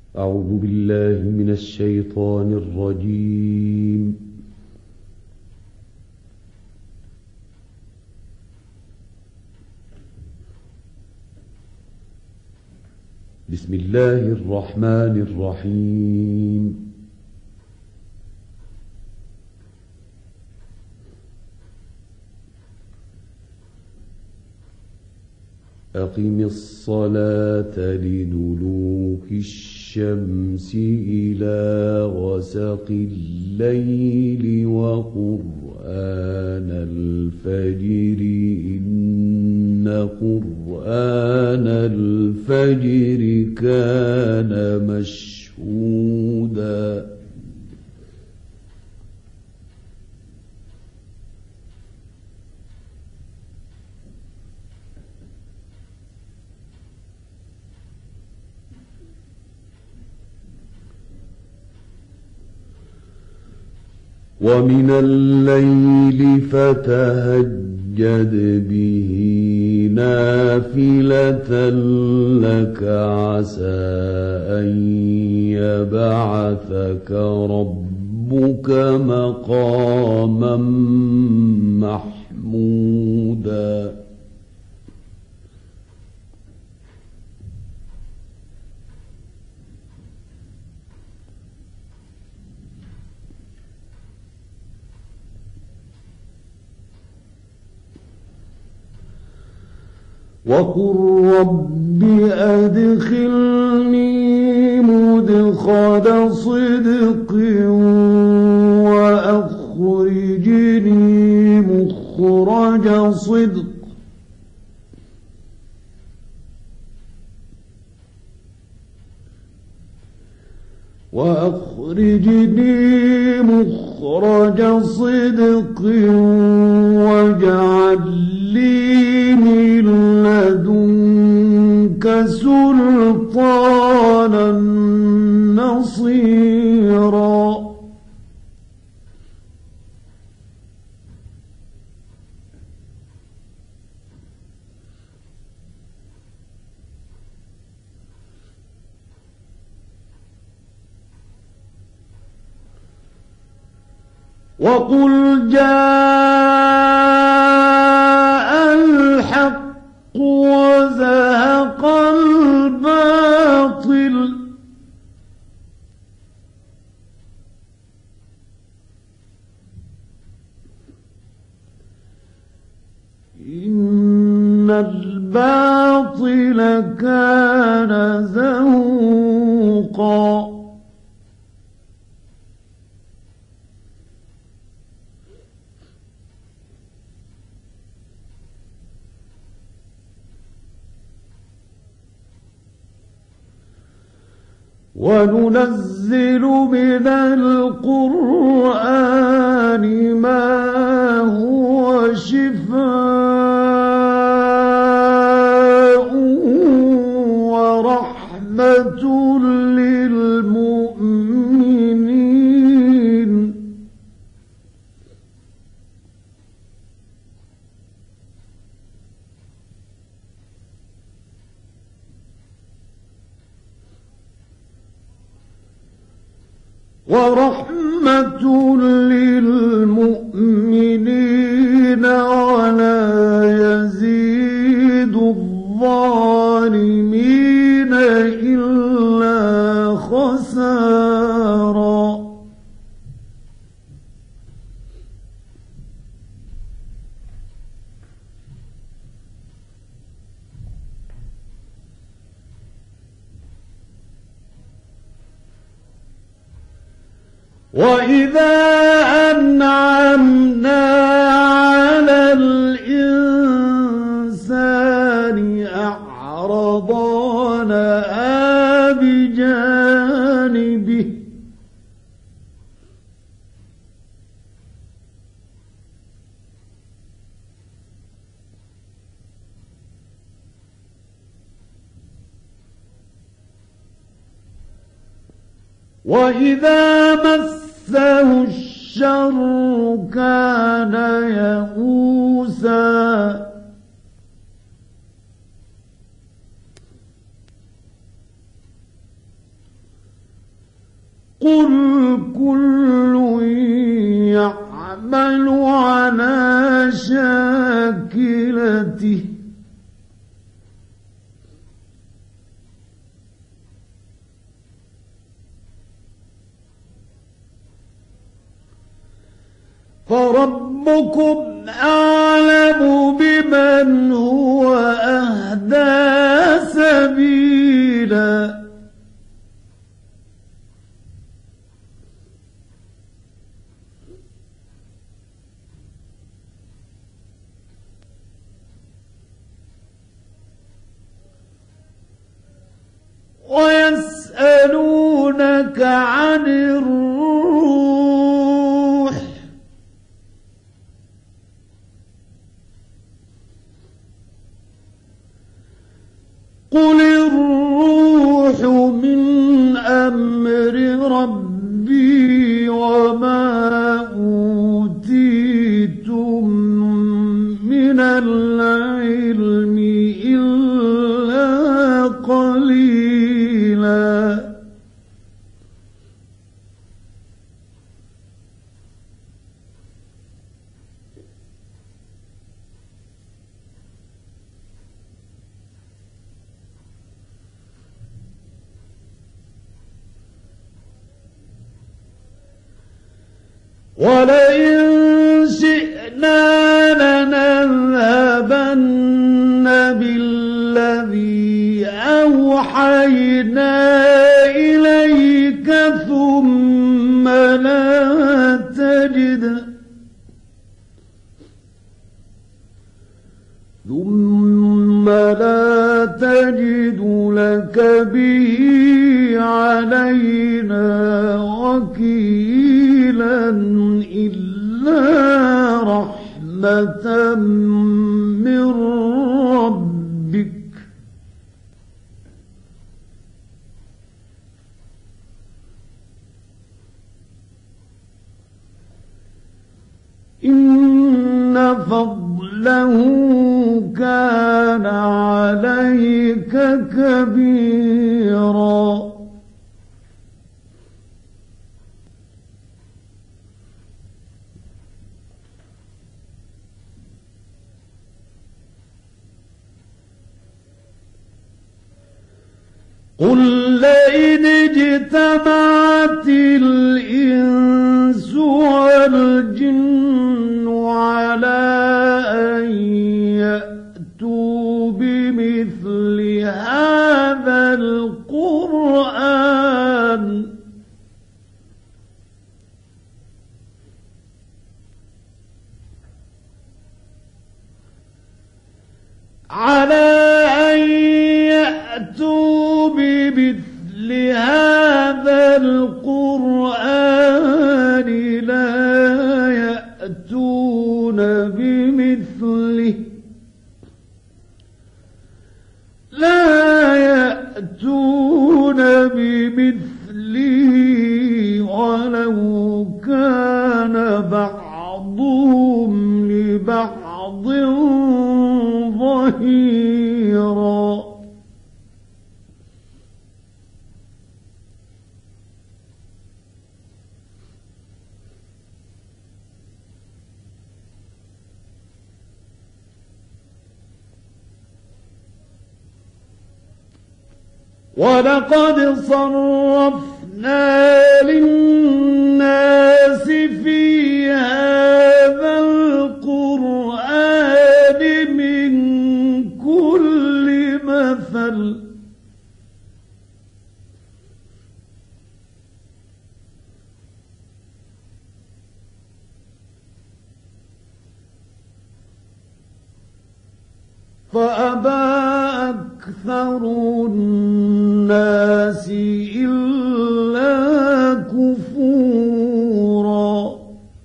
أعوذ بالله من الشيطان الرجيم. بسم الله الرحمن الرحيم. أقم الصلاة لدلوك الشمس إلى غسق الليل وقرآن الفجر إن قرآن الفجر كان مشهودا ومن الليل فتهجد به نافلة لك عسى أن يبعثك ربك مقاما محمودا وقل رب أدخلني مدخل صدق وأخرجني مخرج صدق واجعل لي من لدنك سلطانا نصيرا وقل جاء الحق وزهق الباطل إن الباطل كان زهوقا وننزل من القرآن ما هو شفاء ورحمة للمؤمنين ولا يزيد الظالمين إلا خسارا وإذا أنعمنا على الإنسان أعرض ونأى بجانبه وإذا مسه الشر كان يئوسا قل كل يعمل على شاكلته فربكم أعلم بمن هو أهدى سبيلا ويسألونك عن الروح قل الروح من أمر ربي وما أوتيتم من العلم إلا قليلا ولئن شئنا لنذهبن بالذي أوحينا إليك ثم لا تجد لك به علينا وكيلا إلا رحمة من ربك إن فضله كان عليك كبيرا قل لئن اجتمعت الإنس والجن على أن يأتوا بمثل هذا القرآن بمثل هذا القرآن لا يأتون بمثله ولو كان بعضهم لبعض ظهيرا ولقد صرفنا للناس في هذا القرآن من كل مثل فأبى أكثر الناس إلا كفورا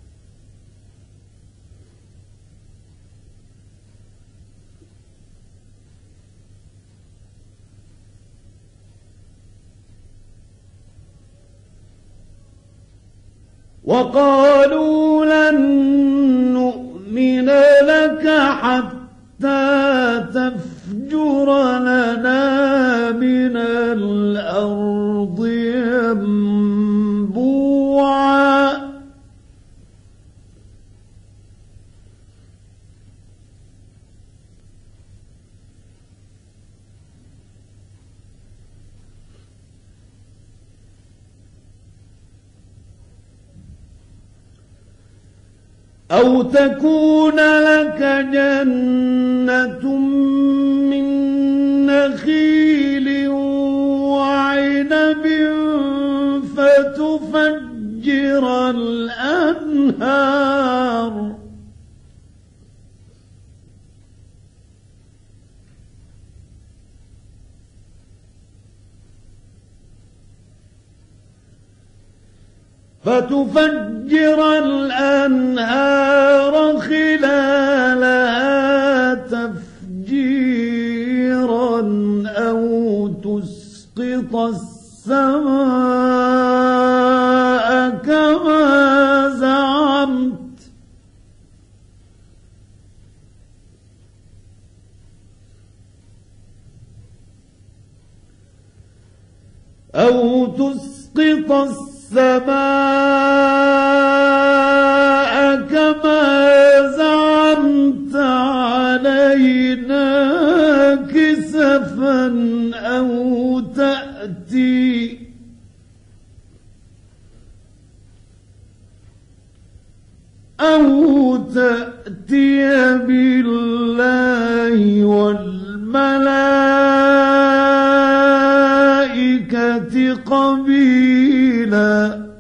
وقالوا لن نؤمن لك حتى تفجر لنا من الأرض شرعا أو تكون لك جنة من نخيل وعنب فتفجر الأنهار خلالها تفجيرا أو تسقط السماء كما زعمت أو تسقط السماء كما زعمت علينا كسفا أو تأتي بالله والملائكة قبيلا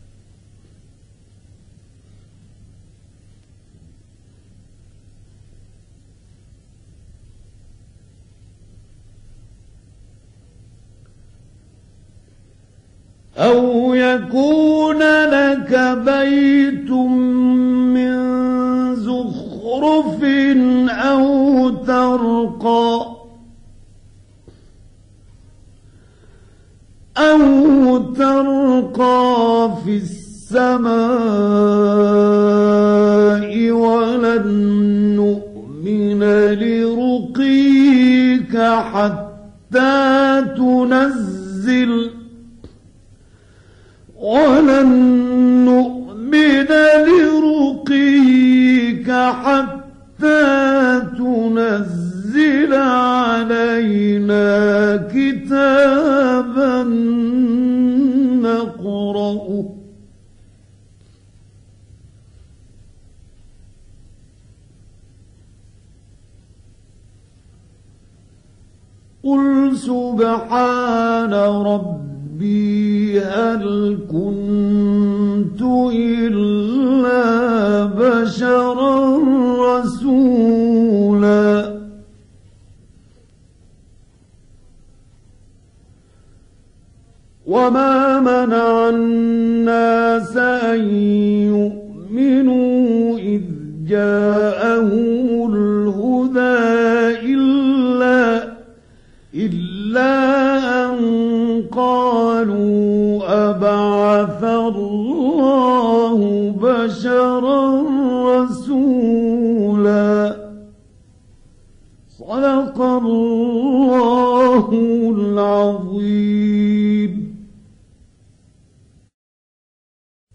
أو يكون لك بيت من زخرف أو ترقى في السماء ولن نؤمن لرقيك حتى تنزل علينا كتابا نقرأه قل سبحان ربي هل كنت إلا بشرا رسولا وما منع الناس أن يؤمنوا إذ جاءهم الهدى إلا أن قالوا أبعث الله بشرا رسولا صدق الله العظيم.